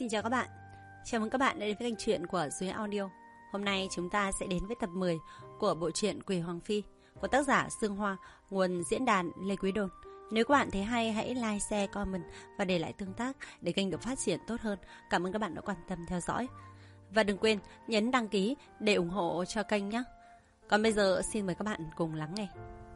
Xin chào các bạn. Chào mừng các bạn đã đến với kênh truyện của Duy Audio. Hôm nay chúng ta sẽ đến với tập 10 của bộ truyện Quỷ Hoàng Phi của tác giả Sương Hoa, nguồn diễn đàn Lê Quý Đôn. Nếu các bạn thấy hay, hãy like, share, comment và để lại tương tác để kênh được phát triển tốt hơn. Cảm ơn các bạn đã quan tâm theo dõi. Và đừng quên nhấn đăng ký để ủng hộ cho kênh nhé. Còn bây giờ xin mời các bạn cùng lắng nghe.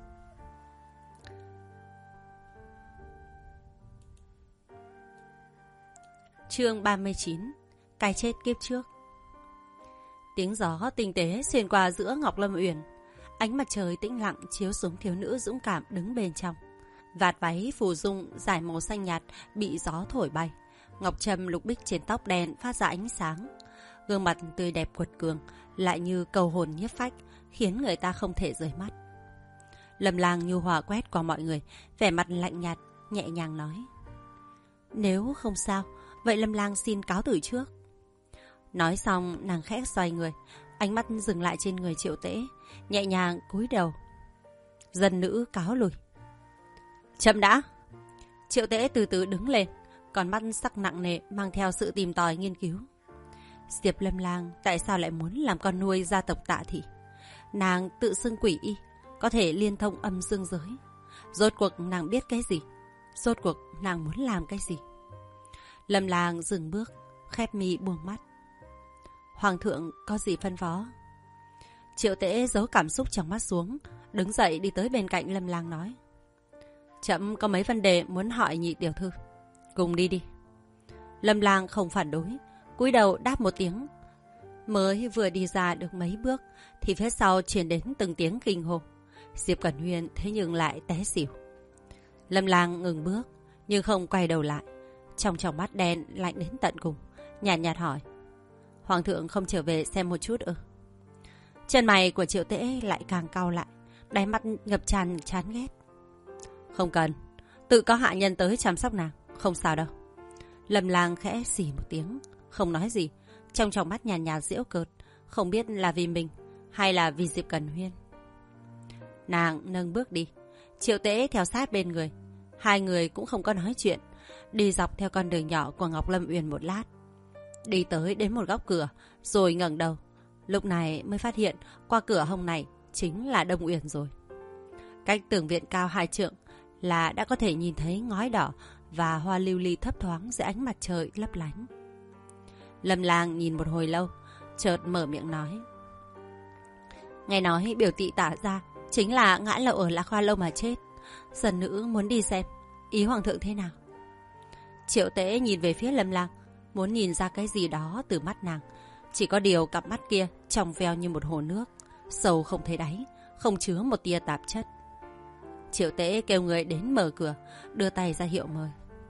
Chương 39: Cái chết kiếp trước. Tiếng gió tinh tế xuyên qua giữa Ngọc Lâm Uyển. Ánh mặt trời tĩnh lặng chiếu xuống thiếu nữ dũng cảm đứng bên trong. Vạt váy phù dung dài màu xanh nhạt bị gió thổi bay. Ngọc trâm lục bích trên tóc đen phát ra ánh sáng. Gương mặt tươi đẹp quật cường lại như cầu hồn nhiếp phách, khiến người ta không thể rời mắt. Lâm Lang nhu hòa quét qua mọi người, vẻ mặt lạnh nhạt, nhẹ nhàng nói: "Nếu không sao, vậy Lâm Lang xin cáo từ trước." Nói xong nàng khẽ xoay người, ánh mắt dừng lại trên người Triệu Tễ, nhẹ nhàng cúi đầu. Dân nữ cáo lui. Chậm đã. Triệu Tễ từ từ đứng lên, con mắt sắc nặng nề mang theo sự tìm tòi nghiên cứu. Diệp Lâm Lang tại sao lại muốn làm con nuôi gia tộc Tạ Thị? Nàng tự xưng quỷ y, có thể liên thông âm dương giới. Rốt cuộc nàng biết cái gì? Rốt cuộc nàng muốn làm cái gì? Lâm Lang dừng bước, khép mi buông mắt. Hoàng thượng có gì phân phó? Triệu Tễ giấu cảm xúc trong mắt xuống, đứng dậy đi tới bên cạnh Lâm Lang nói: "Trẫm có mấy vấn đề muốn hỏi nhị tiểu thư, cùng đi đi." Lâm Lang không phản đối, cúi đầu đáp một tiếng. Mới vừa đi ra được mấy bước thì phía sau truyền đến từng tiếng kinh hô. Diệp Cẩn Huyên thế nhưng lại té xỉu. Lâm Lang ngừng bước nhưng không quay đầu lại, trong tròng mắt đen lạnh đến tận cùng, nhạt nhạt hỏi: "Hoàng thượng không trở về xem một chút ư?" Chân mày của Triệu Tễ lại càng cau lại, đáy mắt ngập tràn chán ghét. "Không cần, tự có hạ nhân tới chăm sóc nàng, không sao đâu." Lâm Lang khẽ xì một tiếng, không nói gì, trong tròng mắt nhàn nhạt giễu cợt, không biết là vì mình hay là vì Diệp Cẩn Huyên. Nàng nâng bước đi, Triệu Tễ theo sát bên người. Hai người cũng không có nói chuyện, đi dọc theo con đường nhỏ của Ngọc Lâm Uyển một lát. Đi tới đến một góc cửa, rồi ngẩng đầu. Lúc này mới phát hiện qua cửa hông này chính là Đông Uyển rồi. Cách tường viện cao 2 trượng là đã có thể nhìn thấy ngói đỏ và hoa lưu ly thấp thoáng dưới ánh mặt trời lấp lánh. Lâm Lang nhìn một hồi lâu, chợt mở miệng nói: "Nghe nói biểu tỵ Tả gia chính là ngã lậu ở Lạc Hoa Lâu mà chết. Dân nữ muốn đi xem, ý hoàng thượng thế nào?" Triệu Tễ nhìn về phía Lâm Lang, muốn nhìn ra cái gì đó từ mắt nàng. Chỉ có điều cặp mắt kia trong veo như một hồ nước, sâu không thấy đáy, không chứa một tia tạp chất. Triệu Tễ kêu người đến mở cửa, đưa tay ra hiệu mời.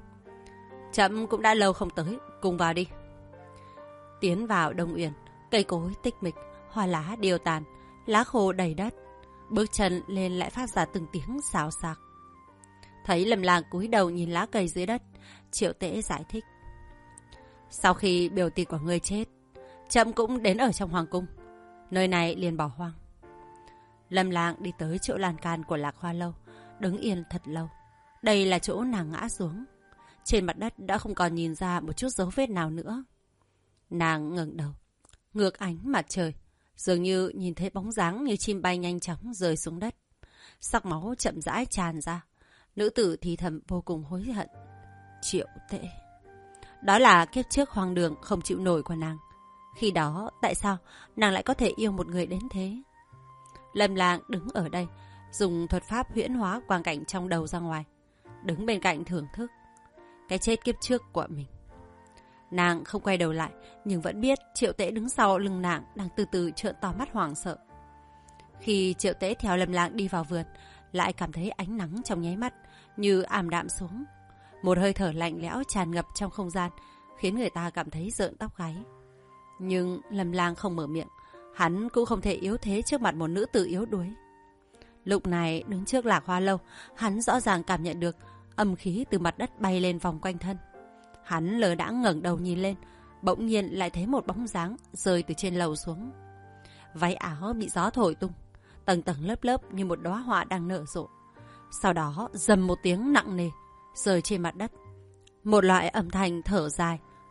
"Trẫm cũng đã lâu không tới, cùng vào đi." Tiến vào Đông Uyển, cây cối tích mịch, hoa lá điều tàn, lá khô đầy đất. Bước chân lên lại phát ra từng tiếng xào xạc. Thấy Lâm Lang cúi đầu nhìn lá cây dưới đất, Triệu Tễ giải thích: "Sau khi biểu tỷ của ngươi chết, trẫm cũng đến ở trong hoàng cung, nơi này liền bỏ hoang." Lâm Lang đi tới chỗ lan can của Lạc Hoa Lâu, đứng yên thật lâu. Đây là chỗ nàng ngã xuống. Trên mặt đất đã không còn nhìn ra một chút dấu vết nào nữa. Nàng ngẩng đầu, ngược ánh mặt trời, dường như nhìn thấy bóng dáng như chim bay nhanh chóng rơi xuống đất. Sắc máu chậm rãi tràn ra. Nữ tử thì thầm vô cùng hối hận. Triệu Tễ, đó là kiếp trước hoang đường không chịu nổi của nàng. Khi đó tại sao nàng lại có thể yêu một người đến thế? Lâm Lang đứng ở đây, dùng thuật pháp huyễn hóa quang cảnh trong đầu ra ngoài, đứng bên cạnh thưởng thức cái chết kiếp trước của mình. Nàng không quay đầu lại, nhưng vẫn biết Triệu Tễ đứng sau lưng nàng đang từ từ trợn to mắt hoảng sợ. Khi Triệu Tễ theo Lâm Lang đi vào vườn, lại cảm thấy ánh nắng trong nháy mắt như ảm đạm xuống. Một hơi thở lạnh lẽo tràn ngập trong không gian, khiến người ta cảm thấy rợn tóc gáy. Nhưng Lâm Lang không mở miệng, hắn cũng không thể yếu thế trước mặt một nữ tử yếu đuối. Lúc này đứng trước Lạc Hoa Lâu, hắn rõ ràng cảm nhận được âm khí từ mặt đất bay lên vòng quanh thân. Hắn lờ đãng ngẩng đầu nhìn lên, bỗng nhiên lại thấy một bóng dáng rơi từ trên lầu xuống. Váy áo bị gió thổi tung, tầng tầng lớp lớp như một đóa hoa đang nở rộ. Sau đó rầm một tiếng nặng nề rơi trên mặt đất. Một loại âm thanh thở dài,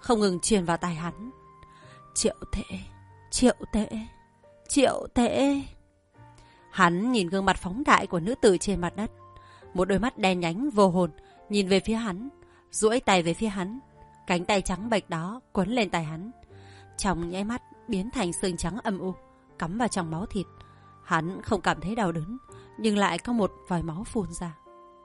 không ngừng truyền vào tai hắn. Triệu Tễ, Triệu Tễ, Triệu Tễ. Hắn nhìn gương mặt phóng đại của nữ tử trên mặt đất. Một đôi mắt đen nhánh vô hồn nhìn về phía hắn, duỗi tay về phía hắn. Cánh tay trắng bệch đó quấn lên tay hắn, trong nháy mắt biến thành xương trắng âm u, cắm vào trong máu thịt. Hắn không cảm thấy đau đớn, nhưng lại có một vòi máu phun ra.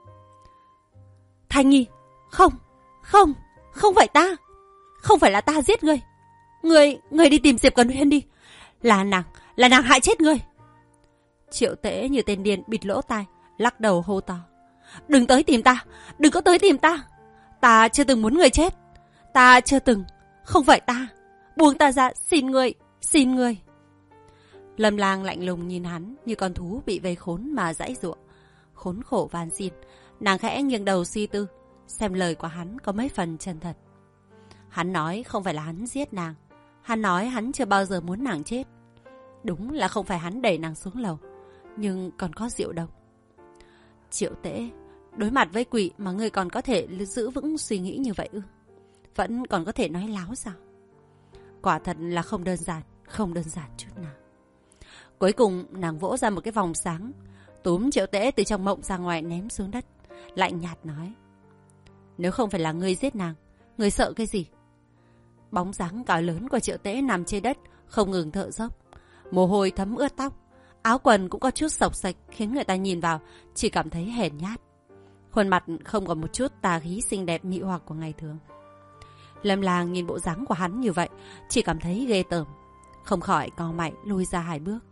Thanh Nhi, không, không, không phải ta. Không phải là ta giết ngươi. Ngươi đi tìm Diệp Cần Huyên đi. Là nàng hại chết ngươi. Triệu Tễ như tên điên bịt lỗ tai, lắc đầu hô to. Đừng tới tìm ta, đừng có tới tìm ta. Ta chưa từng muốn người chết. Ta chưa từng, không phải ta. Buông ta ra, xin ngươi, xin ngươi. Lâm Lang lạnh lùng nhìn hắn như con thú bị vây khốn mà giãy giụa, khốn khổ van xin. Nàng khẽ nghiêng đầu suy tư, xem lời của hắn có mấy phần chân thật. Hắn nói không phải là hắn giết nàng. Hắn nói hắn chưa bao giờ muốn nàng chết. Đúng là không phải hắn đẩy nàng xuống lầu, nhưng còn có Diệu Độc. Triệu Tễ, đối mặt với quỷ mà ngươi còn có thể giữ vững suy nghĩ như vậy ư? Vẫn còn có thể nói láo sao? Quả thật là không đơn giản, không đơn giản chút nào. Cuối cùng nàng vỗ ra một cái vòng sáng, túm Triệu Tễ từ trong mộng ra ngoài ném xuống đất, lạnh nhạt nói. Nếu không phải là ngươi giết nàng, ngươi sợ cái gì? Bóng dáng cao lớn của Triệu Tễ nằm trên đất, không ngừng thở dốc. Mồ hôi thấm ướt tóc, áo quần cũng có chút xộc xệch, khiến người ta nhìn vào chỉ cảm thấy hèn nhát. Khuôn mặt không còn một chút tà khí xinh đẹp mị hoặc của ngày thường. Lâm Lang nhìn bộ dáng của hắn như vậy, chỉ cảm thấy ghê tởm, không khỏi cau mày lùi ra 2 bước.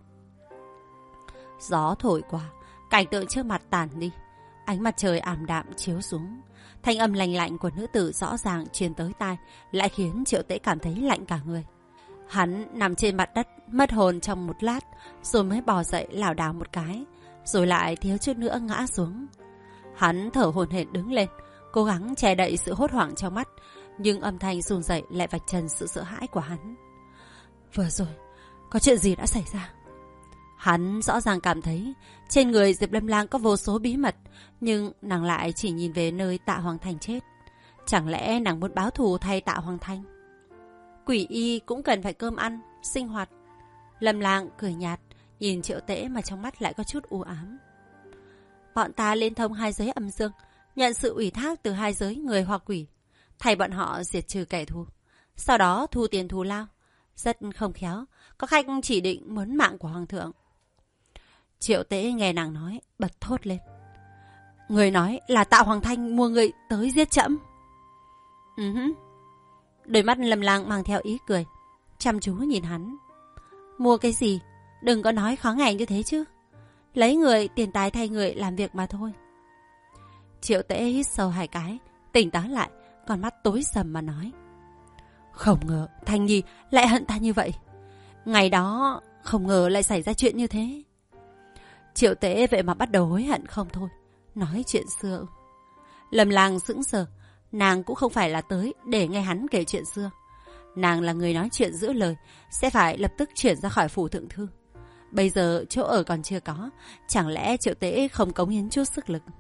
Gió thổi qua, cảnh tượng trước mặt tàn đi, ánh mặt trời ảm đạm chiếu xuống. Thanh âm lành lạnh của nữ tử rõ ràng truyền tới tai, lại khiến Triệu Tễ cảm thấy lạnh cả người. Hắn nằm trên mặt đất mất hồn trong một lát, rồi mới bò dậy lảo đảo một cái, rồi lại thiếu chút nữa ngã xuống. Hắn thở hổn hển đứng lên, cố gắng che đậy sự hốt hoảng trong mắt, nhưng âm thanh run rẩy lại vạch trần sự sợ hãi của hắn. Vừa rồi, có chuyện gì đã xảy ra? Hắn rõ ràng cảm thấy trên người Diệp Lâm Lang có vô số bí mật, nhưng nàng lại chỉ nhìn về nơi Tạ Hoàng Thành chết. Chẳng lẽ nàng muốn báo thù thay Tạ Hoàng Thành? Quỷ y cũng cần phải cơm ăn, sinh hoạt. Lâm Lang cười nhạt, nhìn Triệu Tễ mà trong mắt lại có chút u ám. Bọn ta liên thông 2 giới âm dương, nhận sự ủy thác từ 2 giới người hoặc quỷ, thay bọn họ diệt trừ kẻ thù, sau đó thu tiền thù lao. Rất không khéo, có khách chỉ định muốn mạng của Hoàng thượng. Triệu Tễ nghe nàng nói, bật thốt lên. Người nói là Tạ Hoàng Thanh mua người tới giết trẫm. Đôi mắt Lâm Lang mang theo ý cười, chăm chú nhìn hắn. Mua cái gì? Đừng có nói khó nghe như thế chứ. Lấy người, tiền tài thay người làm việc mà thôi. Triệu Tễ hít sâu 2 cái, tỉnh táo lại, con mắt tối sầm mà nói. Không ngờ Thanh Nhi lại hận ta như vậy. Ngày đó không ngờ lại xảy ra chuyện như thế. Triệu Tễ vậy mà bắt đầu hối hận không thôi, nói chuyện xưa. Lâm Lang sững sờ, nàng cũng không phải là tới để nghe hắn kể chuyện xưa. Nàng là người nói chuyện giữ lời, sẽ phải lập tức chuyển ra khỏi phủ thượng thư. Bây giờ chỗ ở còn chưa có, chẳng lẽ Triệu Tễ không cống hiến chút sức lực?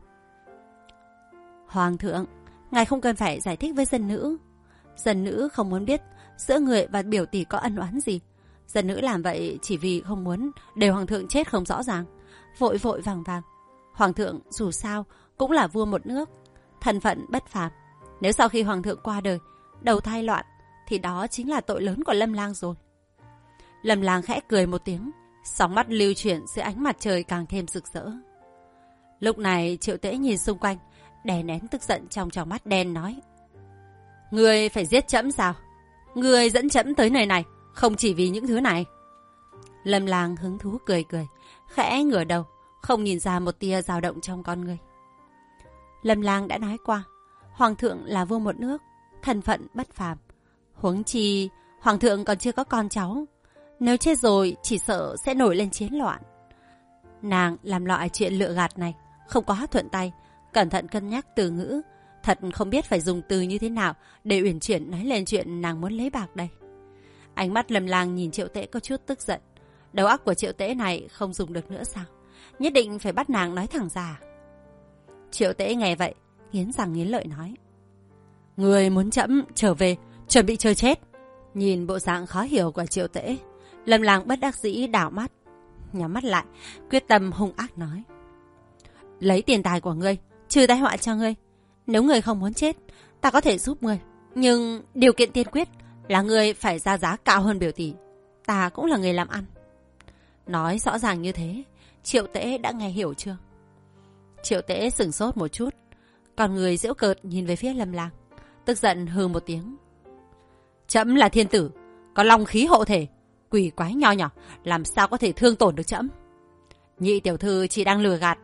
Hoàng thượng, ngài không cần phải giải thích với dân nữ. Dân nữ không muốn biết giữa người và biểu tỷ có ân oán gì. Dân nữ làm vậy chỉ vì không muốn để Hoàng thượng chết không rõ ràng, vội vội vàng vàng. Hoàng thượng dù sao cũng là vua một nước, thân phận bất phàm. Nếu sau khi Hoàng thượng qua đời, đầu thai loạn, thì đó chính là tội lớn của Lâm Lang rồi. Lâm Lang khẽ cười một tiếng, sóng mắt lưu chuyển dưới ánh mặt trời càng thêm rực rỡ. Lúc này Triệu Tễ nhìn xung quanh, đè nén tức giận trong tròng mắt đen nói. Ngươi phải giết trẫm sao? Ngươi dẫn trẫm tới nơi này không chỉ vì những thứ này. Lâm Lang hứng thú cười cười, khẽ ngửa đầu, không nhìn ra một tia dao động trong con người. Lâm Lang đã nói qua, Hoàng thượng là vua một nước, thân phận bất phàm. Huống chi Hoàng thượng còn chưa có con cháu, nếu chết rồi chỉ sợ sẽ nổi lên chiến loạn. Nàng làm loại chuyện lựa gạt này không có thuận tay, cẩn thận cân nhắc từ ngữ, thật không biết phải dùng từ như thế nào để uyển chuyển nói lên chuyện nàng muốn lấy bạc đây. Ánh mắt Lâm Lang nhìn Triệu Tễ có chút tức giận. Đầu óc của Triệu Tễ này không dùng được nữa sao? Nhất định phải bắt nàng nói thẳng ra. Triệu Tễ nghe vậy, nghiến răng nghiến lợi nói. Người muốn trẫm trở về Chuẩn bị chơi chết. Nhìn bộ dạng khó hiểu của Triệu Tễ, Lâm Lang bất đắc dĩ đảo mắt, nhắm mắt lại, quyết tâm hung ác nói. Lấy tiền tài của ngươi, trừ tai họa cho ngươi. Nếu ngươi không muốn chết, ta có thể giúp ngươi. Nhưng điều kiện tiên quyết là ngươi phải ra giá cao hơn biểu tỷ. Ta cũng là người làm ăn. Nói rõ ràng như thế, Triệu Tễ đã nghe hiểu chưa? Triệu Tễ sửng sốt một chút, còn người giễu cợt nhìn về phía Lâm Lang, tức giận hừ một tiếng. Trẫm là thiên tử, có long khí hộ thể, quỷ quái nho nhỏ, làm sao có thể thương tổn được trẫm? Nhị tiểu thư chỉ đang lừa gạt.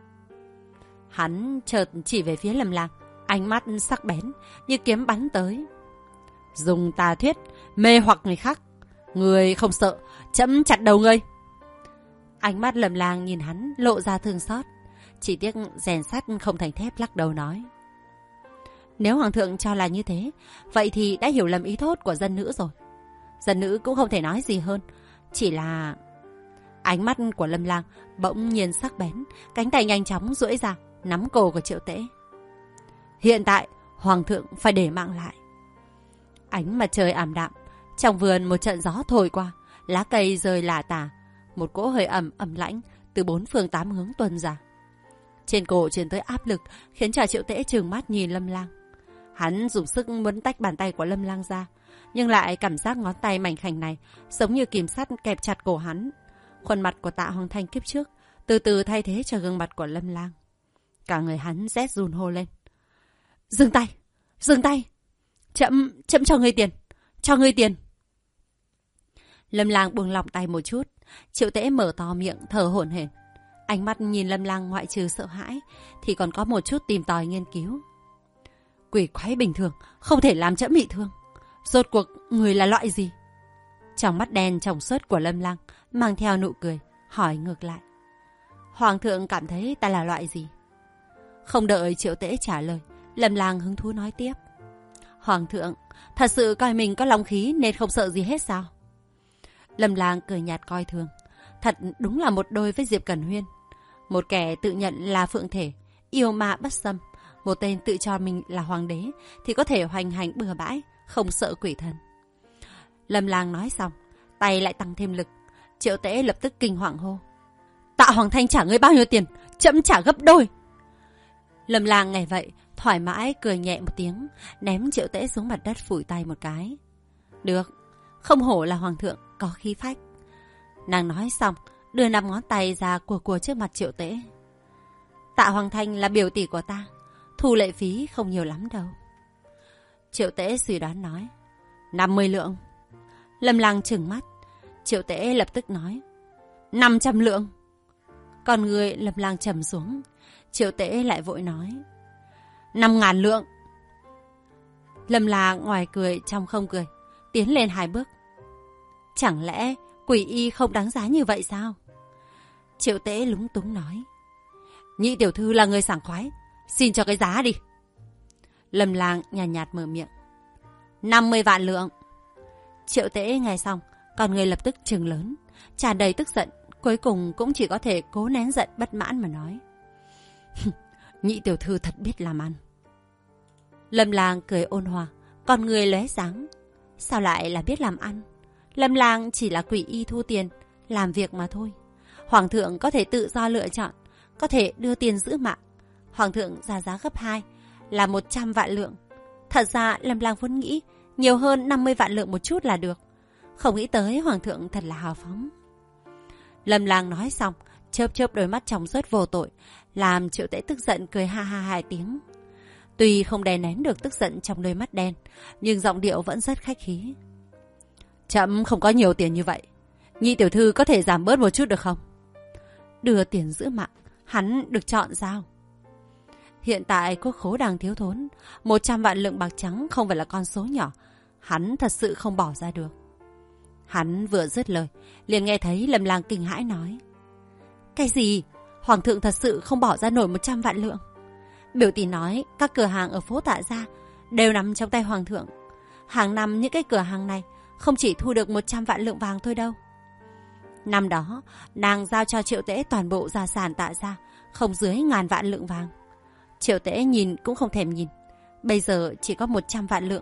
Hắn chợt chỉ về phía Lâm Lang, ánh mắt sắc bén như kiếm bắn tới. Dùng tà thuyết mê hoặc người khác, người không sợ, trẫm chặt đầu ngươi. Ánh mắt Lâm Lang nhìn hắn lộ ra thương xót, chỉ tiếc rèn sắt không thành thép, lắc đầu nói. Nếu hoàng thượng cho là như thế, vậy thì đã hiểu lầm ý tốt của dân nữ rồi. Dân nữ cũng không thể nói gì hơn, chỉ là... Ánh mắt của Lâm Lang bỗng nhiên sắc bén, cánh tay nhanh chóng duỗi ra, nắm cổ của Triệu Tễ. Hiện tại, hoàng thượng phải để mạng lại. Ánh mặt trời ảm đạm, trong vườn một trận gió thổi qua, lá cây rơi lả tả, một cỗ hơi ẩm lãnh từ bốn phương tám hướng tuôn ra. Trên cổ truyền tới áp lực, khiến cho Triệu Tễ trừng mắt nhìn Lâm Lang. Hắn dùng sức muốn tách bàn tay của Lâm Lang ra, nhưng lại cảm giác ngón tay mảnh khảnh này giống như kìm sắt kẹp chặt cổ hắn. Khuôn mặt của Tạ Hoàng Thanh kiếp trước từ từ thay thế cho gương mặt của Lâm Lang. Cả người hắn rét run hô lên. Dừng tay! Dừng tay! Chậm cho ngươi tiền! Cho ngươi tiền! Lâm Lang buông lỏng tay một chút. Triệu Tễ mở to miệng thở hổn hển. Ánh mắt nhìn Lâm Lang ngoại trừ sợ hãi thì còn có một chút tìm tòi nghiên cứu. Quỷ quái bình thường không thể làm trẫm bị thương. Rốt cuộc người là loại gì? Trong mắt đen trong suốt của Lâm Lang mang theo nụ cười, hỏi ngược lại. Hoàng thượng cảm thấy ta là loại gì? Không đợi Triệu Tễ trả lời, Lâm Lang hứng thú nói tiếp. Hoàng thượng thật sự coi mình có long khí nên không sợ gì hết sao? Lâm Lang cười nhạt coi thường. Thật đúng là một đôi với Diệp Cẩn Huyên. Một kẻ tự nhận là phượng thể, yêu ma bất xâm. Một tên tự cho mình là hoàng đế thì có thể hoành hành bừa bãi, không sợ quỷ thần. Lâm Lang nói xong, tay lại tăng thêm lực. Triệu Tễ lập tức kinh hoàng hô. Tạ Hoàng Thanh trả ngươi bao nhiêu tiền? Trẫm trả gấp đôi. Lâm Lang nghe vậy, thoải mái cười nhẹ một tiếng, ném Triệu Tễ xuống mặt đất phủi tay một cái. Được, không hổ là hoàng thượng, có khí phách. Nàng nói xong, đưa 5 ngón tay ra của trước mặt Triệu Tễ. Tạ Hoàng Thanh là biểu tỷ của ta, thu lệ phí không nhiều lắm đâu. Triệu Tễ suy đoán nói. 50 lượng. Lâm Lang trừng mắt. Triệu Tễ lập tức nói. 500 lượng. Con người Lâm Lang trầm xuống. Triệu Tễ lại vội nói. 5.000 lượng. Lâm Lang ngoài cười trong không cười, tiến lên 2 bước. Chẳng lẽ quỷ y không đáng giá như vậy sao? Triệu Tễ lúng túng nói. Nhị tiểu thư là người sảng khoái, xin cho cái giá đi. Lâm Lang nhàn nhạt mở miệng. 50 vạn lượng. Triệu Tễ nghe xong, còn người lập tức trừng lớn, tràn đầy tức giận, cuối cùng cũng chỉ có thể cố nén giận bất mãn mà nói. Nhị tiểu thư thật biết làm ăn. Lâm Lang cười ôn hòa, còn người lóe sáng. Sao lại là biết làm ăn? Lâm Lang chỉ là quỷ y thu tiền, làm việc mà thôi. Hoàng thượng có thể tự do lựa chọn, có thể đưa tiền giữ mạng. Hoàng thượng ra giá gấp 2 là 100 vạn lượng. Thật ra Lâm Lang vốn nghĩ nhiều hơn 50 vạn lượng một chút là được. Không nghĩ tới hoàng thượng thật là hào phóng. Lâm Lang nói xong, chớp đôi mắt trong suốt vô tội, làm Triệu Tễ tức giận cười ha ha 2 tiếng. Tuy không đè nén được tức giận trong đôi mắt đen, nhưng giọng điệu vẫn rất khách khí. Trẫm không có nhiều tiền như vậy, nhị tiểu thư có thể giảm bớt một chút được không? Đưa tiền giữ mạng, hắn được chọn sao? Hiện tại quốc khố đang thiếu thốn, 100 vạn lượng bạc trắng không phải là con số nhỏ, hắn thật sự không bỏ ra được. Hắn vừa dứt lời, liền nghe thấy Lâm Lang kinh hãi nói. Cái gì? Hoàng thượng thật sự không bỏ ra nổi 100 vạn lượng? Biểu tỷ nói các cửa hàng ở phố Tạ Gia đều nằm trong tay hoàng thượng. Hàng năm những cái cửa hàng này không chỉ thu được 100 vạn lượng vàng thôi đâu. Năm đó, nàng giao cho Triệu Tễ toàn bộ gia sản Tạ Gia, không dưới 1000 vạn lượng vàng. Triệu Tễ nhìn cũng không thèm nhìn. Bây giờ chỉ có 100 vạn lượng,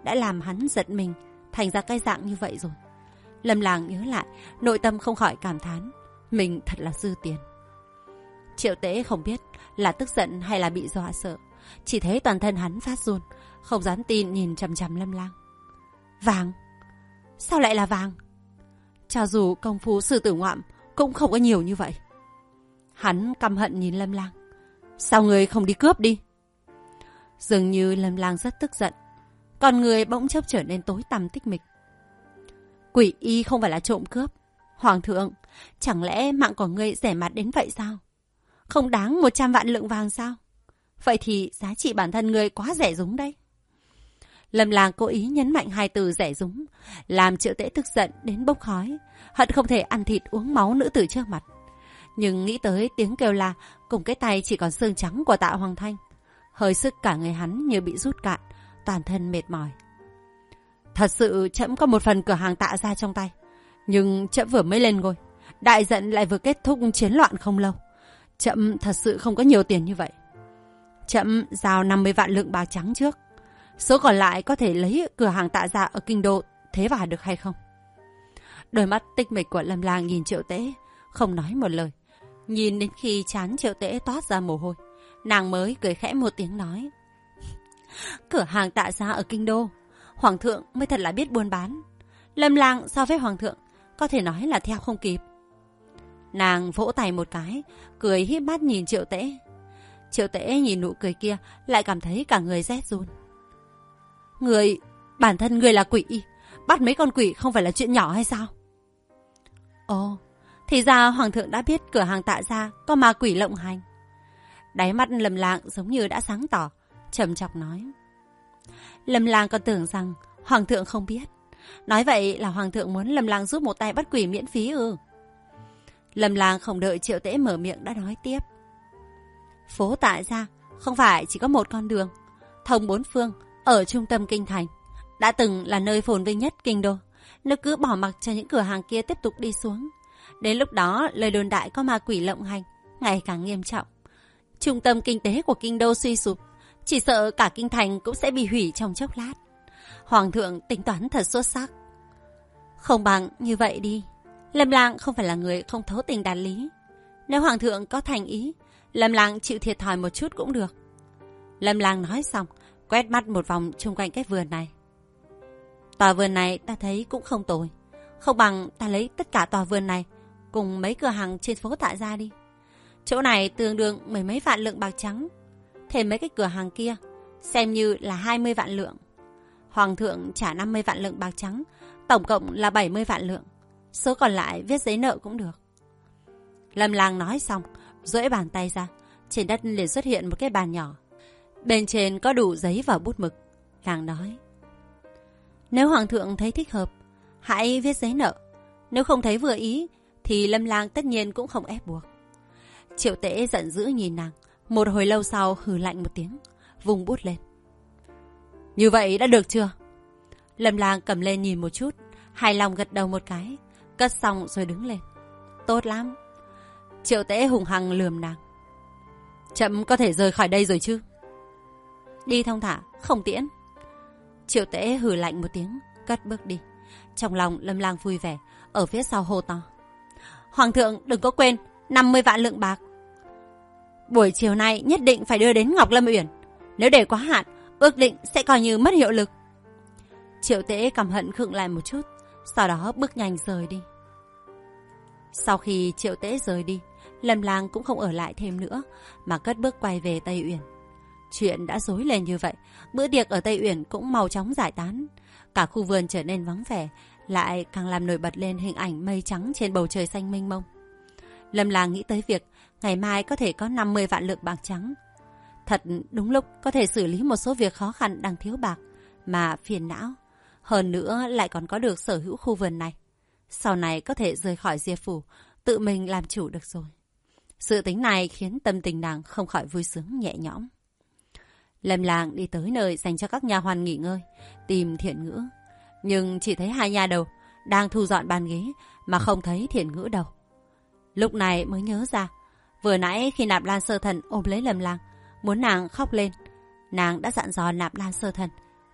đã làm hắn giật mình thành ra cái dạng như vậy rồi. Lâm Lang nhớ lại, nội tâm không khỏi cảm thán, mình thật là dư tiền. Triệu Tế không biết là tức giận hay là bị dọa sợ, chỉ thấy toàn thân hắn phát run, không dám tin nhìn chằm chằm Lâm Lang. Vàng? Sao lại là vàng? Cho dù công phu sư tử ngoạm cũng không có nhiều như vậy. Hắn căm hận nhìn Lâm Lang. Sao người không đi cướp đi? Dường như Lâm Lang rất tức giận, con người bỗng chốc trở nên tối tăm tích mịch. Quỷ y không phải là trộm cướp. Hoàng thượng, chẳng lẽ mạng của ngươi rẻ mạt đến vậy sao? Không đáng 100 vạn lượng vàng sao? Vậy thì giá trị bản thân ngươi quá rẻ rúng đấy. Lâm Lang cố ý nhấn mạnh hai từ rẻ rúng, làm Triệu Tế tức giận đến bốc khói, hận không thể ăn thịt uống máu nữ tử trước mặt. Nhưng nghĩ tới tiếng kêu la cùng cái tay chỉ còn xương trắng của Tạ Hoàng Thanh, hơi sức cả người hắn như bị rút cạn, toàn thân mệt mỏi. Thật sự trẫm có một phần cửa hàng Tạ gia trong tay, nhưng trẫm vừa mới lên ngôi, đại trận lại vừa kết thúc chiến loạn không lâu. Trẫm thật sự không có nhiều tiền như vậy. Trẫm giao 50 vạn lượng bạc trắng trước, số còn lại có thể lấy cửa hàng Tạ gia ở kinh đô thế vào được hay không? Đôi mắt tích mịch của Lâm Lang nhìn Triệu Tế, không nói một lời. Nhìn đến khi trán Triệu Tế toát ra mồ hôi, nàng mới cười khẽ một tiếng nói: cửa hàng Tạ gia ở kinh đô, Hoàng thượng mới thật là biết buôn bán. Lâm Lang so với Hoàng thượng có thể nói là theo không kịp. Nàng vỗ tay một cái, cười híp mắt nhìn Triệu Tế. Triệu Tế nhìn nụ cười kia lại cảm thấy cả người rét run. Người, bản thân người là quỷ, bắt mấy con quỷ không phải là chuyện nhỏ hay sao? Ồ, thì ra Hoàng thượng đã biết cửa hàng Tạ gia có ma quỷ lộng hành. Đáy mắt Lâm Lang giống như đã sáng tỏ, trầm trọng nói. Lâm Lang còn tưởng rằng Hoàng thượng không biết. Nói vậy là Hoàng thượng muốn Lâm Lang giúp một tay bắt quỷ miễn phí ư? Lâm Lang không đợi Triệu Tế mở miệng đã nói tiếp. Phố Tạ gia không phải chỉ có một con đường, thông bốn phương, ở trung tâm kinh thành, đã từng là nơi phồn vinh nhất kinh đô. Nếu cứ bỏ mặc cho những cửa hàng kia tiếp tục đi xuống, đến lúc đó lời đồn đại có ma quỷ lộng hành ngày càng nghiêm trọng. Trung tâm kinh tế của kinh đô suy sụp, chỉ sợ cả kinh thành cũng sẽ bị hủy trong chốc lát. Hoàng thượng tính toán thật xuất sắc. Không bằng như vậy đi, Lâm Lang không phải là người không thấu tình đạt lý. Nếu Hoàng thượng có thành ý, Lâm Lang chịu thiệt thòi một chút cũng được. Lâm Lang nói xong, quét mắt một vòng xung quanh cái vườn này. Tòa vườn này ta thấy cũng không tồi. Không bằng ta lấy tất cả tòa vườn này cùng mấy cửa hàng trên phố Tạ gia đi. Chỗ này tương đương 10 mấy vạn lượng bạc trắng. Thêm mấy cái cửa hàng kia xem như là 20 vạn lượng. Hoàng thượng trả 50 vạn lượng bạc trắng, tổng cộng là 70 vạn lượng. Số còn lại viết giấy nợ cũng được. Lâm Lang nói xong, duỗi bàn tay ra, trên đất liền xuất hiện một cái bàn nhỏ. Bên trên có đủ giấy và bút mực. Nàng nói: nếu Hoàng thượng thấy thích hợp, hãy viết giấy nợ. Nếu không thấy vừa ý, thì Lâm Lang tất nhiên cũng không ép buộc. Triệu Tế giận dữ nhìn nàng, một hồi lâu sau hừ lạnh một tiếng, vùng bút lên. Như vậy đã được chưa? Lâm Lang cầm lên nhìn một chút, hài lòng gật đầu một cái, cất xong rồi đứng lên. Tốt lắm. Triệu Tế hùng hăng lườm nàng. Chậm có thể rời khỏi đây rồi chứ? Đi thong thả, không tiễn. Triệu Tế hừ lạnh một tiếng, cất bước đi. Trong lòng Lâm Lang vui vẻ, ở phía sau hô to: Hoàng thượng đừng có quên 50 vạn lượng bạc. Buổi chiều nay nhất định phải đưa đến Ngọc Lâm Uyển. Nếu để quá hạn, ước định sẽ coi như mất hiệu lực. Triệu Tế căm hận khựng lại một chút, sau đó bước nhanh rời đi. Sau khi Triệu Tế rời đi, Lâm Lang cũng không ở lại thêm nữa, mà cất bước quay về Tây Uyển. Chuyện đã rối lên như vậy, bữa tiệc ở Tây Uyển cũng mau chóng giải tán. Cả khu vườn trở nên vắng vẻ, lại càng làm nổi bật lên hình ảnh mây trắng trên bầu trời xanh mênh mông. Lâm Lang nghĩ tới việc ngày mai có thể có 50 vạn lượng bạc trắng. Thật đúng lúc có thể xử lý một số việc khó khăn đang thiếu bạc mà phiền não. Hơn nữa lại còn có được sở hữu khu vườn này. Sau này có thể rời khỏi Diệp phủ, tự mình làm chủ được rồi. Sự tính này khiến tâm tình nàng không khỏi vui sướng nhẹ nhõm. Lâm Lang đi tới nơi dành cho các nha hoàn nghỉ ngơi, tìm Thiện Ngữ. Nhưng chỉ thấy hai nha đầu đang thu dọn bàn ghế mà không thấy Thiện Ngữ đâu. Lúc này mới nhớ ra, vừa nãy khi Nạp Lan Sơ Thần ôm lấy Lâm Lang, muốn nàng khóc lên, nàng đã dặn dò Nạp Lan Sơ Thần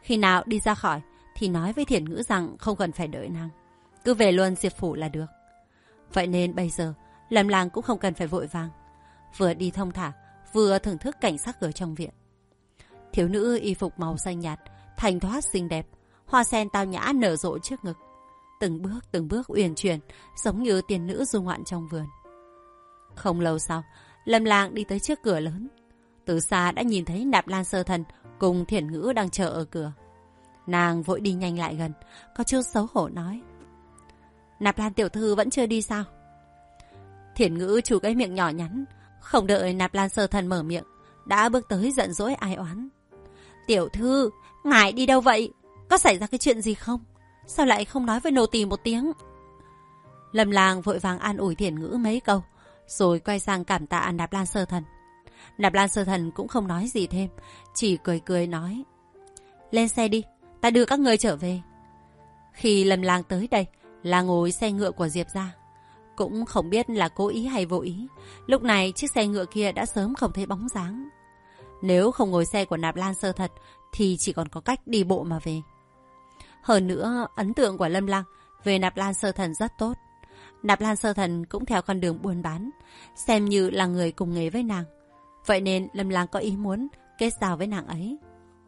Khi nào đi ra khỏi thì nói với Thiển Ngữ rằng không cần phải đợi nàng, cứ về luôn Diệp phủ là được. Vậy nên bây giờ Lâm Lang cũng không cần phải vội vàng, vừa đi thong thả vừa thưởng thức cảnh sắc ở trong viện. Thiếu nữ y phục màu xanh nhạt, thanh thoát xinh đẹp, hoa sen tao nhã nở rộ trước ngực, từng bước uyển chuyển, giống như tiên nữ du ngoạn trong vườn. Không lâu sau, Lâm Lang đi tới trước cửa lớn. Từ xa đã nhìn thấy Nạp Lan Sơ Thần cùng Thiển Ngữ đang chờ ở cửa. Nàng vội đi nhanh lại gần, có chút xấu hổ nói: Nạp Lan tiểu thư vẫn chưa đi sao? Thiển Ngữ chủ cái miệng nhỏ nhắn, không đợi Nạp Lan Sơ Thần mở miệng, đã bước tới giận dỗi ai oán: Tiểu thư, ngài đi đâu vậy? Có xảy ra cái chuyện gì không? Sao lại không nói với nô tỳ một tiếng? Lâm Lang vội vàng an ủi Thiển Ngữ mấy câu, rồi quay sang cảm tạ Nạp Lan Sơ Thần. Nạp Lan Sơ Thần cũng không nói gì thêm, chỉ cười cười nói: Lên xe đi, ta đưa các ngươi trở về. Khi Lâm Lang tới đây là ngồi xe ngựa của Diệp gia. Cũng không biết là cố ý hay vô ý, lúc này chiếc xe ngựa kia đã sớm không thấy bóng dáng. Nếu không ngồi xe của Nạp Lan Sơ Thần thì chỉ còn có cách đi bộ mà về. Hơn nữa, ấn tượng của Lâm Lang về Nạp Lan Sơ Thần rất tốt. Nạp Lan Sơ Thần cũng theo con đường buôn bán, xem như là người cùng nghề với nàng. Vậy nên Lâm Lang có ý muốn kết giao với nàng ấy.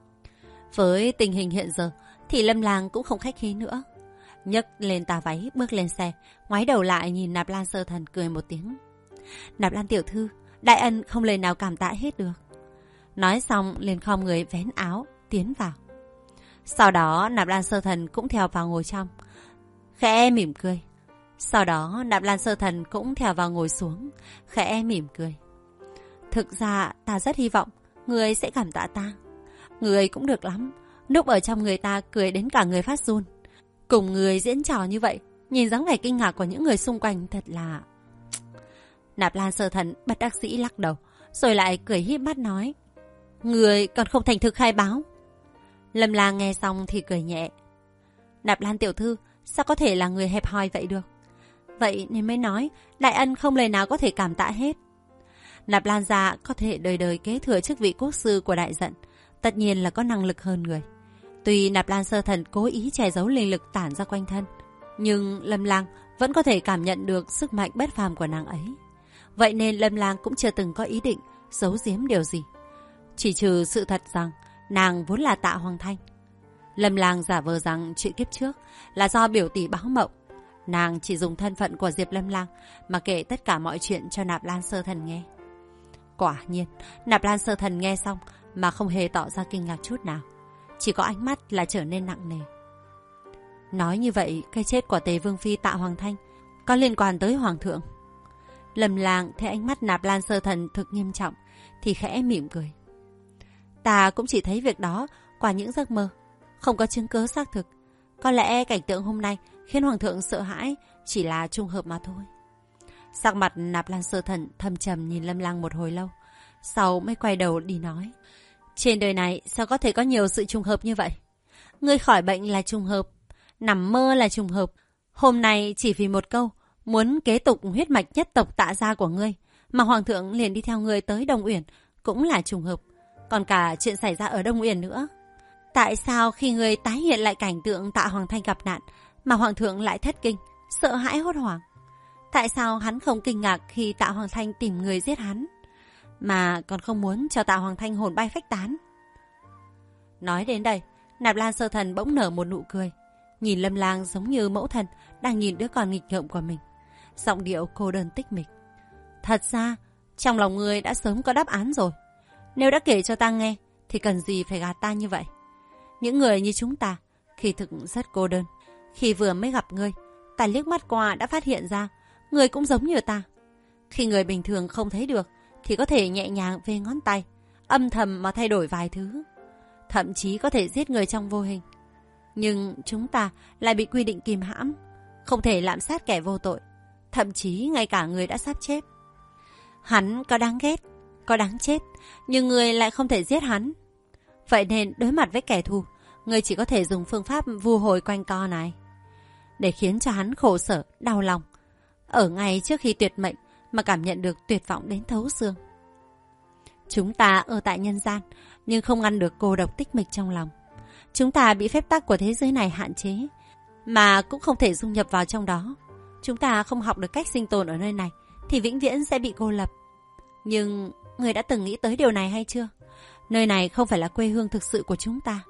Với tình hình hiện giờ thì Lâm Lang cũng không khách khí nữa, nhấc lên tà váy bước lên xe, ngoái đầu lại nhìn Nạp Lan Sơ Thần cười một tiếng: Nạp Lan tiểu thư, đại ân không lời nào cảm tạ hết được. Nói xong liền khom người vén áo tiến vào. Sau đó Nạp Lan Sơ Thần cũng theo vào ngồi trong, khẽ mỉm cười. Sau đó Nạp Lan Sơ Thần cũng theo vào ngồi xuống, khẽ mỉm cười. Thực ra ta rất hy vọng người sẽ cảm tạ ta. Người cũng được lắm, núp ở trong người ta cười đến cả người phát run. Cùng người diễn trò như vậy, nhìn dáng vẻ kinh ngạc của những người xung quanh thật là... Nạp Lan Sơ Thần bất đắc dĩ lắc đầu, rồi lại cười híp mắt nói: Người còn không thành thực khai báo. Lâm Lang nghe xong thì cười nhẹ: Nạp Lan tiểu thư, sao có thể là người hẹp hòi vậy được? Vậy nên mới nói đại ân không lời nào có thể cảm tạ hết. Nạp Lan gia có thể đời đời kế thừa chức vị quốc sư của đại dận, tất nhiên là có năng lực hơn người. Tuy Nạp Lan Sơ Thần cố ý che giấu linh lực tản ra quanh thân, nhưng Lâm Lang vẫn có thể cảm nhận được sức mạnh bất phàm của nàng ấy. Vậy nên Lâm Lang cũng chưa từng có ý định giấu giếm điều gì, chỉ trừ sự thật rằng nàng vốn là Tạ Hoàng Thanh. Lâm Lang giả vờ rằng chuyện kiếp trước là do biểu tỷ báo mộng. Nàng chỉ dùng thân phận của Diệp Lâm Lang mà kể tất cả mọi chuyện cho Nạp Lan Sơ Thần nghe. Quả nhiên, Nạp Lan Sơ Thần nghe xong mà không hề tỏ ra kinh ngạc chút nào, chỉ có ánh mắt là trở nên nặng nề. Nói như vậy, cái chết của Tề Vương Phi Tạ Hoàng Thanh có liên quan tới Hoàng thượng? Lâm Lang thấy ánh mắt Nạp Lan Sơ Thần thực nghiêm trọng thì khẽ mỉm cười. Ta cũng chỉ thấy việc đó qua những giấc mơ, không có chứng cứ xác thực. Có lẽ cảnh tượng hôm nay khiến Hoàng thượng sợ hãi chỉ là trùng hợp mà thôi. Sắc mặt Nạp Lan Sơ Thần thâm trầm nhìn Lâm Lang một hồi lâu, sau mới quay đầu đi nói: Trên đời này sao có thể có nhiều sự trùng hợp như vậy? Ngươi khỏi bệnh là trùng hợp, nằm mơ là trùng hợp. Hôm nay chỉ vì một câu muốn kế tục huyết mạch nhất tộc Tạ gia của ngươi mà Hoàng thượng liền đi theo ngươi tới Đông Uyển cũng là trùng hợp. Còn cả chuyện xảy ra ở Đông Uyển nữa. Tại sao khi ngươi tái hiện lại cảnh tượng Tạ Hoàng Thanh gặp nạn mà Hoàng thượng lại thất kinh, sợ hãi hốt hoảng? Tại sao hắn không kinh ngạc khi Tạ Hoàng Thanh tìm người giết hắn, mà còn không muốn cho Tạ Hoàng Thanh hồn bay phách tán? Nói đến đây, Nạp Lan Sơ Thần bỗng nở một nụ cười, nhìn Lâm Lang giống như mẫu thân đang nhìn đứa con nghịch ngợm của mình, giọng điệu cô đơn tích mịch. Thật ra, trong lòng ngươi đã sớm có đáp án rồi. Nếu đã kể cho ta nghe, thì cần gì phải gạt ta như vậy? Những người như chúng ta, khi thực rất cô đơn. Khi vừa mới gặp ngươi, ta liếc mắt qua đã phát hiện ra, ngươi cũng giống như ta. Khi người bình thường không thấy được, thì có thể nhẹ nhàng về ngón tay, âm thầm mà thay đổi vài thứ. Thậm chí có thể giết người trong vô hình. Nhưng chúng ta lại bị quy định kìm hãm, không thể lạm sát kẻ vô tội, thậm chí ngay cả người đã sắp chết. Hắn có đáng ghét, có đáng chết, nhưng người lại không thể giết hắn. Vậy nên đối mặt với kẻ thù, người chỉ có thể dùng phương pháp vu hồi quanh co này, để khiến cho hắn khổ sở, đau lòng, ở ngay trước khi tuyệt mệnh mà cảm nhận được tuyệt vọng đến thấu xương. Chúng ta ở tại nhân gian, nhưng không ngăn được cô độc tích mịch trong lòng. Chúng ta bị phép tắc của thế giới này hạn chế, mà cũng không thể dung nhập vào trong đó. Chúng ta không học được cách sinh tồn ở nơi này thì vĩnh viễn sẽ bị cô lập. Nhưng người đã từng nghĩ tới điều này hay chưa? Nơi này không phải là quê hương thực sự của chúng ta.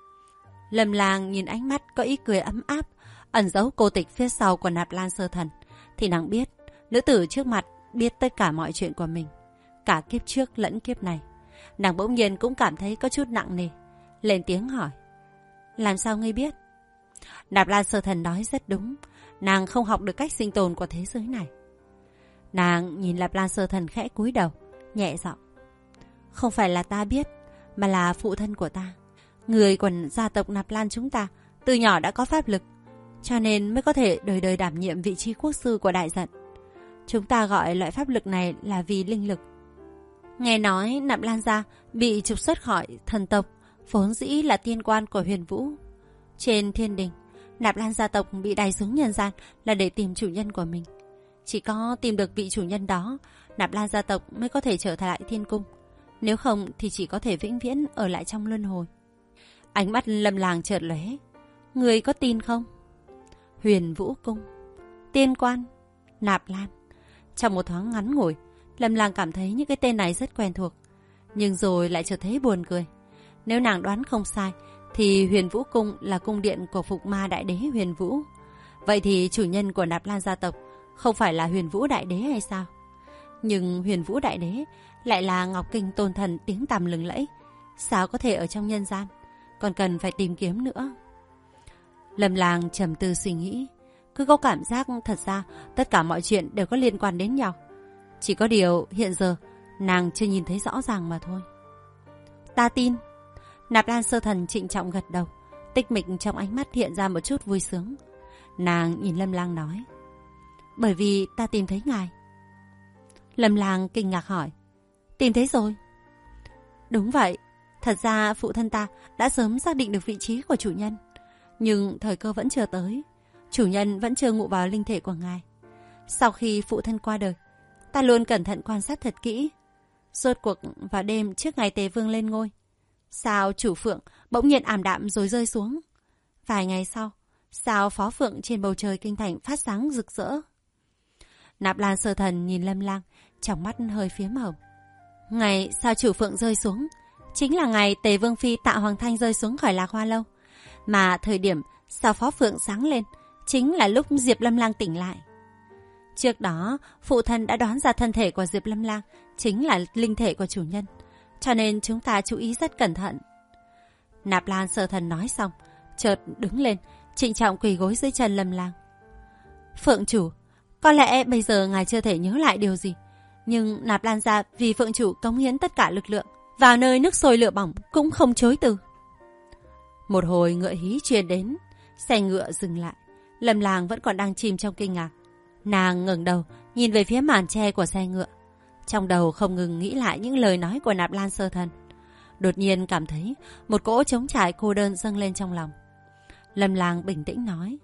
Lâm Lang nhìn ánh mắt có ý cười ấm áp, ẩn giấu cô tịch phía sau của Nạp Lan Sơ Thần, thì nàng biết nữ tử trước mặt biết tất cả mọi chuyện của mình, cả kiếp trước lẫn kiếp này. Nàng bỗng nhiên cũng cảm thấy có chút nặng nề, lên tiếng hỏi: làm sao ngươi biết? Nạp Lan Sơ Thần nói rất đúng, nàng không học được cách sinh tồn của thế giới này. Nàng nhìn Nạp Lan Sơ Thần khẽ cúi đầu, nhẹ giọng: không phải là ta biết, mà là phụ thân của ta. Người của gia tộc Nạp Lan chúng ta từ nhỏ đã có pháp lực, cho nên mới có thể đời đời đảm nhiệm vị trí quốc sư của đại trận. Chúng ta gọi loại pháp lực này là vì linh lực. Nghe nói Nạp Lan gia bị trục xuất khỏi thần tộc, vốn dĩ là tiên quan của Huyền Vũ. Trên thiên đình, Nạp Lan gia tộc bị đày xuống nhân gian là để tìm chủ nhân của mình. Chỉ có tìm được vị chủ nhân đó, Nạp Lan gia tộc mới có thể trở lại thiên cung. Nếu không thì chỉ có thể vĩnh viễn ở lại trong luân hồi. Ánh mắt Lâm Lang chợt lóe. Người có tin không? Huyền Vũ cung, tiên quan, Nạp Lan. Trong một thoáng ngắn ngủi, Lâm Lang cảm thấy những cái tên này rất quen thuộc, nhưng rồi lại chợt thấy buồn cười. Nếu nàng đoán không sai thì Huyền Vũ cung là cung điện của Phục Ma Đại Đế Huyền Vũ. Vậy thì chủ nhân của Nạp Lan gia tộc không phải là Huyền Vũ Đại Đế hay sao? Nhưng Huyền Vũ Đại Đế lại là Ngọc Kinh tôn thần tiếng tăm lừng lẫy, sao có thể ở trong nhân gian, còn cần phải tìm kiếm nữa. Lâm Lang trầm tư suy nghĩ, cứ có cảm giác thật ra tất cả mọi chuyện đều có liên quan đến nhau. Chỉ có điều hiện giờ nàng chưa nhìn thấy rõ ràng mà thôi. Ta tin. Nạp Lan Sơ Thần trịnh trọng gật đầu, tích mịch trong ánh mắt hiện ra một chút vui sướng. Nàng nhìn Lâm Lang nói: bởi vì ta tìm thấy ngài. Lâm Lang kinh ngạc hỏi: tìm thấy rồi? Đúng vậy, thật ra phụ thân ta đã sớm xác định được vị trí của chủ nhân, nhưng thời cơ vẫn chưa tới. Chủ nhân vẫn chưa ngụ vào linh thể của ngài. Sau khi phụ thân qua đời, ta luôn cẩn thận quan sát thật kỹ. Rốt cuộc vào đêm trước ngày Tề Vương lên ngôi, sao chủ phượng bỗng nhiên ảm đạm rồi rơi xuống. Vài ngày sau, sao phó phượng trên bầu trời kinh thành phát sáng rực rỡ. Nạp Lan Sơ Thần nhìn Lâm Lang, trong mắt hơi phiếm hồng. Ngày sao chủ phượng rơi xuống chính là ngày Tề Vương phi Tạ Hoàng Thanh rơi xuống khỏi Lạc Hoa lâu, mà thời điểm sao phó phượng sáng lên chính là lúc Diệp Lâm Lang tỉnh lại. Trước đó, phụ thân đã đoán ra thân thể của Diệp Lâm Lang chính là linh thể của chủ nhân, cho nên chúng ta chú ý rất cẩn thận. Nạp Lan Sơ Thần nói xong, chợt đứng lên, trịnh trọng quỳ gối dưới chân Lâm Lang. Phượng chủ, có lẽ bây giờ ngài chưa thể nhớ lại điều gì, nhưng Nạp Lan gia vì Phượng chủ cống hiến tất cả lực lượng, vào nơi nước sôi lửa bỏng cũng không chối từ. Một hồi ngựa hí truyền đến, xe ngựa dừng lại. Lâm Lang vẫn còn đang chìm trong kinh ngạc. Nàng ngẩng đầu nhìn về phía màn che của xe ngựa, trong đầu không ngừng nghĩ lại những lời nói của Nạp Lan Sơ Thần. Đột nhiên cảm thấy một cỗ trống trải cô đơn dâng lên trong lòng. Lâm Lang bình tĩnh nói: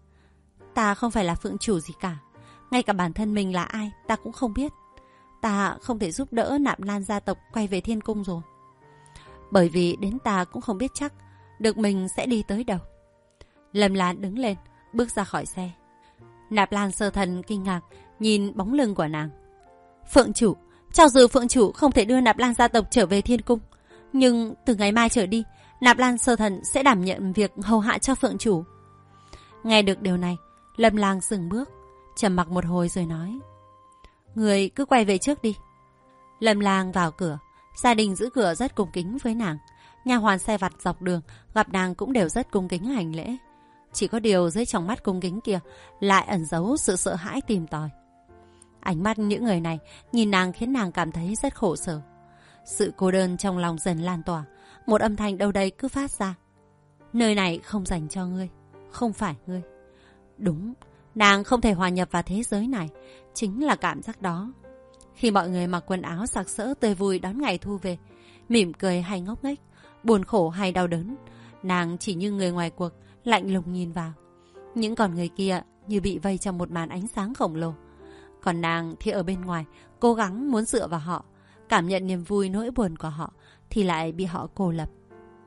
ta không phải là phượng chủ gì cả, ngay cả bản thân mình là ai ta cũng không biết. Ta không thể giúp đỡ Nạp Lan gia tộc quay về thiên cung rồi, bởi vì đến ta cũng không biết chắc được mình sẽ đi tới đâu. Lâm Lan đứng lên, bước ra khỏi xe. Nạp Lan Sơ Thần kinh ngạc nhìn bóng lưng của nàng. Phượng chủ, cho dù Phượng chủ không thể đưa Nạp Lan gia tộc trở về thiên cung, nhưng từ ngày mai trở đi, Nạp Lan Sơ Thần sẽ đảm nhận việc hầu hạ cho Phượng chủ. Nghe được điều này, Lâm Lang dừng bước, trầm mặc một hồi rồi nói: người cứ quay về trước đi. Lâm Lang vào cửa, gia đình giữ cửa rất cung kính với nàng. Nha hoàn sai vặt dọc đường gặp nàng cũng đều rất cung kính hành lễ. Chỉ có điều dưới trong mắt cung kính kia lại ẩn giấu sự sợ hãi tìm tòi. Ánh mắt những người này nhìn nàng khiến nàng cảm thấy rất khổ sở. Sự cô đơn trong lòng dần lan tỏa, một âm thanh đâu đây cứ phát ra: nơi này không dành cho ngươi, không phải ngươi. Đúng, nàng không thể hòa nhập vào thế giới này, chính là cảm giác đó. Khi mọi người mặc quần áo sặc sỡ tươi vui đón ngày thu về, mỉm cười hay ngốc nghếch, buồn khổ hay đau đớn, nàng chỉ như người ngoài cuộc, lạnh lùng nhìn vào. Những con người kia như bị vây trong một màn ánh sáng khổng lồ, còn nàng thì ở bên ngoài, cố gắng muốn dựa vào họ, cảm nhận niềm vui nỗi buồn của họ, thì lại bị họ cô lập.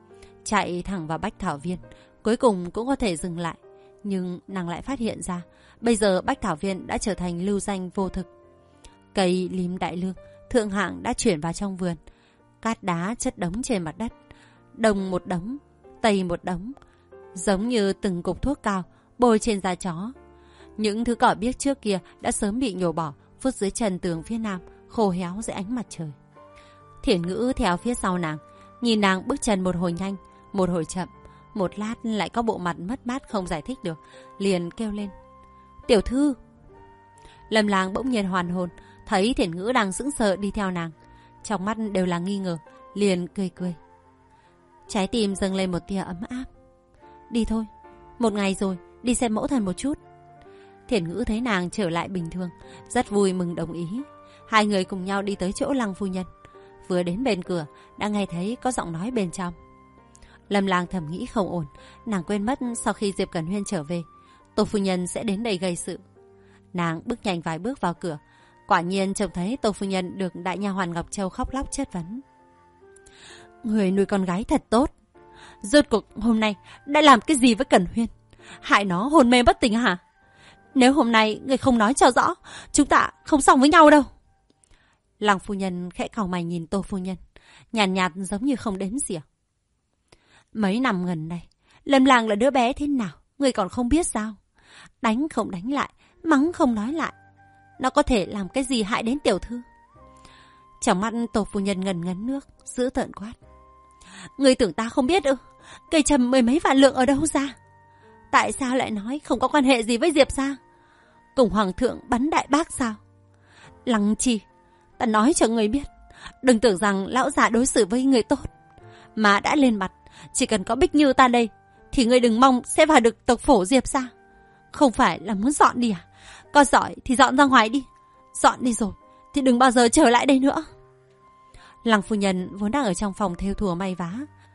chạy thẳng vào Bách Thảo Viên, cuối cùng cũng có thể dừng lại. Nhưng nàng lại phát hiện ra, bây giờ Bách Thảo Viên đã trở thành lưu danh vô thực. Cây lim đại lương, thượng hạng đã chuyển vào trong vườn. Cát đá chất đống trên mặt đất, đông một đống, tây một đống, giống như từng cục thuốc cao bôi trên da chó. Những thứ cỏ biếc trước kia đã sớm bị nhổ bỏ, vứt dưới chân tường phía nam, khô héo dưới ánh mặt trời. Thiển Ngữ theo phía sau nàng, nhìn nàng bước chân một hồi nhanh, một hồi chậm, một lát lại có bộ mặt mất mát không giải thích được, liền kêu lên: "Tiểu thư!" Lâm Lang bỗng nhiên hoàn hồn, thấy Thiển Ngữ đang sững sờ đi theo nàng, trong mắt đều là nghi ngờ, liền cười cười. Trái tim dâng lên một tia ấm áp. "Đi thôi, một ngày rồi, đi xem mẫu thần một chút." Thiển Ngữ thấy nàng trở lại bình thường, rất vui mừng đồng ý. Hai người cùng nhau đi tới chỗ Lăng phu nhân. Vừa đến bên cửa, đã nghe thấy có giọng nói bên trong. Lâm Lang thầm nghĩ không ổn, nàng quên mất sau khi Diệp Cẩn Huyên trở về, Tô phu nhân sẽ đến đây gây sự. Nàng bước nhanh vài bước vào cửa, quả nhiên trông thấy Tô phu nhân được đại nha hoàn Ngọc Châu khóc lóc chất vấn. "Người nuôi con gái thật tốt. Rốt cuộc hôm nay đã làm cái gì với Cẩn Huyên? Hại nó hôn mê bất tỉnh hả? Nếu hôm nay người không nói cho rõ, chúng ta không xong với nhau đâu." Lăng phu nhân khẽ cau mày nhìn Tô phu nhân, nhàn nhạt giống như không đến xỉa. "Mấy năm gần đây, Lâm Lang là đứa bé thế nào, người còn không biết sao? Đánh không đánh lại, mắng không nói lại, nó có thể làm cái gì hại đến tiểu thư?" Trong mắt Tô phu nhân ngần ngấn nước, dữ tợn quát: "Người tưởng ta không biết ư? Cây trầm 10 mấy vạn lượng ở đâu ra? Tại sao lại nói không có quan hệ gì với Diệp gia? Cùng hoàng thượng bắn đại bác sao? Lăng Chi, ta nói cho người biết, đừng tưởng rằng lão già đối xử với người tốt, mà đã lên mặt, chỉ cần có Bích Như ta đây, thì người đừng mong sẽ vào được tộc phổ Diệp gia. Không phải là muốn dọn đi à? Có giỏi thì dọn ra ngoài đi. Dọn đi rồi thì đừng bao giờ trở lại đây nữa." Lăng phu nhân vốn đang ở trong phòng thêu thùa may vá,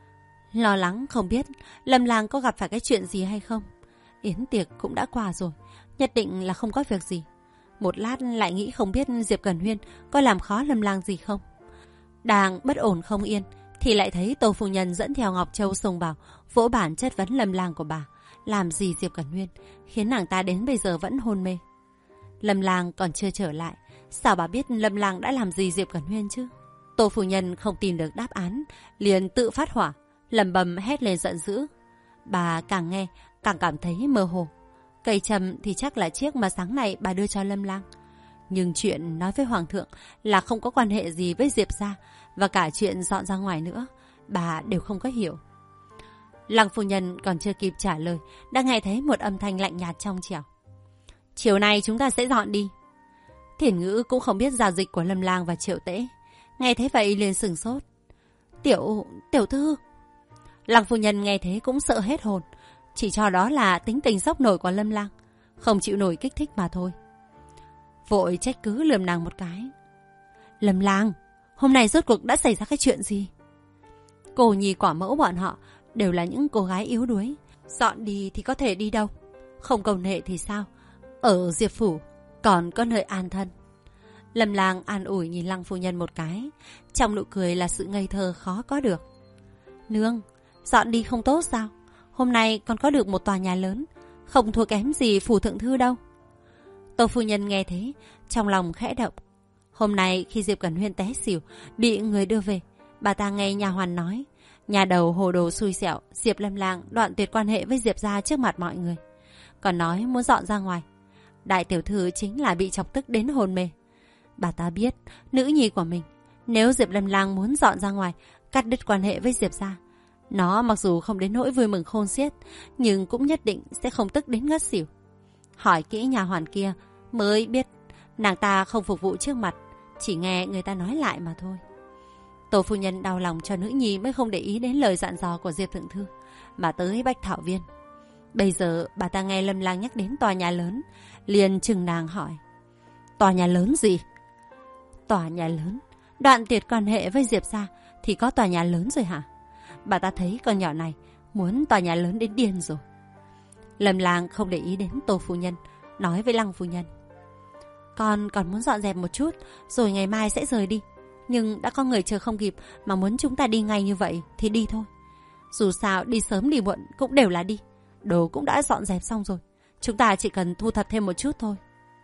lo lắng không biết Lâm Lang có gặp phải cái chuyện gì hay không. Yến tiệc cũng đã qua rồi, nhất định là không có việc gì. Một lát lại nghĩ không biết Diệp Cẩn Huyên có làm khó Lâm Lang gì không. Đang bất ổn không yên thì lại thấy Tô phu nhân dẫn theo Ngọc Châu xông vào, vỗ bản chất vấn Lâm Lang của bà làm gì Diệp Cẩn Huyên, khiến nàng ta đến bây giờ vẫn hôn mê. Lâm Lang còn chưa trở lại, sao bà biết Lâm Lang đã làm gì Diệp Cẩn Huyên chứ? Tô phu nhân không tìm được đáp án, liền tự phát hỏa, lẩm bẩm hét lên giận dữ. Bà càng nghe càng cảm thấy mơ hồ. Cây trầm thì chắc là chiếc mà sáng nay bà đưa cho Lâm Lang, nhưng chuyện nói với hoàng thượng là không có quan hệ gì với Diệp gia, và cả chuyện dọn ra ngoài nữa, bà đều không có hiểu. Lăng phu nhân còn chưa kịp trả lời, đã nghe thấy một âm thanh lạnh nhạt trong trẻo: "Chiều nay chúng ta sẽ dọn đi." Thiển Ngữ cũng không biết giao dịch của Lâm Lang và Triệu Tễ, nghe thấy vậy liền sửng sốt. Tiểu thư." Lăng phu nhân nghe thế cũng sợ hết hồn, chỉ cho đó là tính tình sốc nổi của Lâm Lang, không chịu nổi kích thích mà thôi. Vội trách cứ lườm nàng một cái: "Lâm Lang, hôm nay rốt cuộc đã xảy ra cái chuyện gì?" Cô nhì quả mẫu bọn họ đều là những cô gái yếu đuối, dọn đi thì có thể đi đâu, không cầu nệ thì sao, ở Diệp phủ còn có nơi an thân. Lâm Lang an ủi nhìn Lăng phu nhân một cái, trong nụ cười là sự ngây thơ khó có được. "Nương, dọn đi không tốt sao? Hôm nay còn có được một tòa nhà lớn, không thua kém gì phủ thượng thư đâu." Tô phu nhân nghe thế, trong lòng khẽ động. Hôm nay khi Diệp Cẩn Huyên té xỉu, bị người đưa về, bà ta nghe nha hoàn nói, nhà đầu hồ đồ xui xẻo, Diệp Lâm Lang đoạn tuyệt quan hệ với Diệp gia trước mặt mọi người, còn nói muốn dọn ra ngoài. Đại tiểu thư chính là bị chọc tức đến hôn mê. Bà ta biết nữ nhi của mình, nếu Diệp Lâm Lang muốn dọn ra ngoài, cắt đứt quan hệ với Diệp gia, nó mặc dù không đến nỗi vui mừng khôn xiết, nhưng cũng nhất định sẽ không tức đến ngất xỉu. Hỏi kỹ nhà hoàn kia mới biết nàng ta không phục vụ trước mặt, chỉ nghe người ta nói lại mà thôi. Tô phu nhân đau lòng cho nữ nhi mới không để ý đến lời dặn dò của Diệp thượng thư, mà tới Bách Thảo Viên. Bây giờ bà ta nghe Lâm Lang nhắc đến tòa nhà lớn, liền chừng nàng hỏi: "Tòa nhà lớn gì?" "Tòa nhà lớn, đoạn tuyệt quan hệ với Diệp gia thì có tòa nhà lớn rồi hả? Bà ta thấy con nhỏ này muốn tòa nhà lớn đến điên rồi." Lâm Lang không để ý đến Tô phu nhân, nói với Lăng phu nhân: "Con còn muốn dọn dẹp một chút, rồi ngày mai sẽ rời đi. Nhưng đã có người chờ không kịp mà muốn chúng ta đi ngay như vậy thì đi thôi. Dù sao đi sớm đi muộn cũng đều là đi. Đồ cũng đã dọn dẹp xong rồi. Chúng ta chỉ cần thu thập thêm một chút thôi.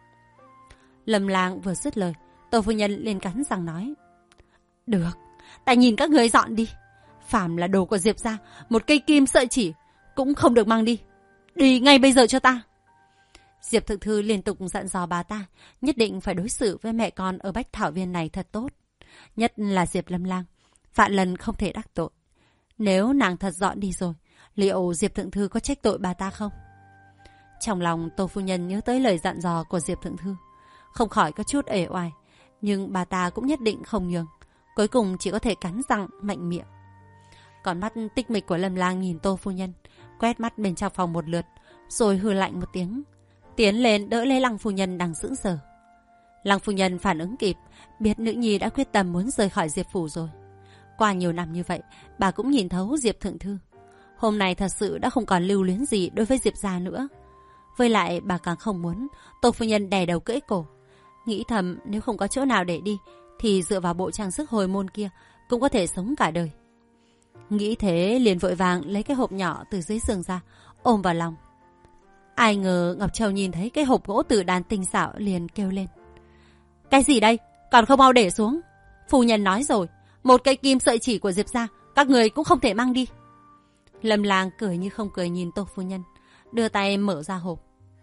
Lâm Lang vừa dứt lời, Tô phu nhân liền cắn răng nói. Được, ta nhìn các người dọn đi. Phàm là đồ của Diệp gia, một cây kim sợi chỉ cũng không được mang đi. Đi ngay bây giờ cho ta. Diệp Thượng Thư liên tục dặn dò bà ta nhất định phải đối xử với mẹ con ở Bách Thảo Viên này thật tốt. Nhất là Diệp Lâm Lang, vạn lần không thể đắc tội. Nếu nàng thật dọn đi rồi, liệu Diệp Thượng Thư có trách tội bà ta không? Trong lòng Tô phu nhân nhớ tới lời dặn dò của Diệp Thượng Thư, không khỏi có chút uể oải, nhưng bà ta cũng nhất định không nhường. Cuối cùng chỉ có thể cắn răng mạnh miệng. Còn mắt tích mịch của Lâm Lang nhìn Tô phu nhân, quét mắt bên trong phòng một lượt, rồi hừ lạnh một tiếng, tiến lên đỡ lấy Lăng phu nhân đang sững sờ. Lăng phu nhân phản ứng kịp, biết nữ nhi đã quyết tâm muốn rời khỏi Diệp phủ rồi. Qua nhiều năm như vậy, bà cũng nhìn thấu Diệp Thượng Thư. Hôm nay thật sự đã không còn lưu luyến gì đối với Diệp gia nữa. Với lại bà càng không muốn Tô phu nhân đè đầu cưỡi cổ. Nghĩ thầm nếu không có chỗ nào để đi thì dựa vào bộ trang sức hồi môn kia cũng có thể sống cả đời. Nghĩ thế liền vội vàng lấy cái hộp nhỏ từ dưới giường ra, ôm vào lòng. Ai ngờ Ngọc Châu nhìn thấy cái hộp gỗ tử đàn tinh xảo liền kêu lên. Cái gì đây? Còn không mau để xuống. Phu nhân nói rồi, một cây kim sợi chỉ của Diệp gia các người cũng không thể mang đi. Lâm Lang cười như không cười nhìn Tô phu nhân, đưa tay mở ra hộp.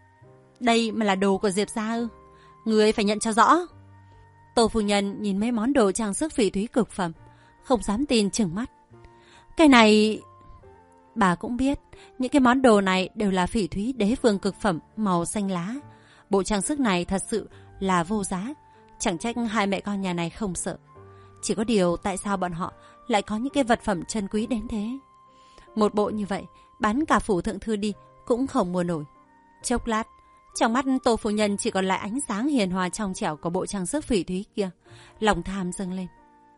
Đây mà là đồ của Diệp gia ư? Người phải nhận cho rõ. Tô phu nhân nhìn mấy món đồ trang sức phỉ thúy cực phẩm, không dám tin trừng mắt. Cái này... Bà cũng biết, những cái món đồ này đều là phỉ thúy đế vương cực phẩm màu xanh lá. Bộ trang sức này thật sự là vô giá. Chẳng trách hai mẹ con nhà này không sợ. Chỉ có điều tại sao bọn họ lại có những cái vật phẩm chân quý đến thế? Một bộ như vậy, bán cả phủ thượng thư đi cũng không mua nổi. Chốc lát, trong mắt Tô phu nhân chỉ còn lại ánh sáng hiền hòa trong trẻo của bộ trang sức phỉ thúy kia. Lòng tham dâng lên.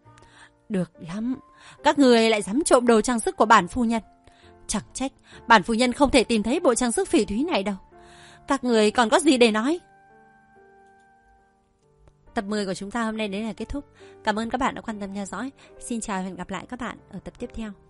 Được lắm, các người lại dám trộm đồ trang sức của bản phu nhân. Chẳng trách bản phu nhân không thể tìm thấy bộ trang sức phỉ thúy này đâu. Các người còn có gì để nói? Tập 10 của chúng ta hôm nay đến là kết thúc. Cảm ơn các bạn đã quan tâm theo dõi. Xin chào và hẹn gặp lại các bạn ở tập tiếp theo.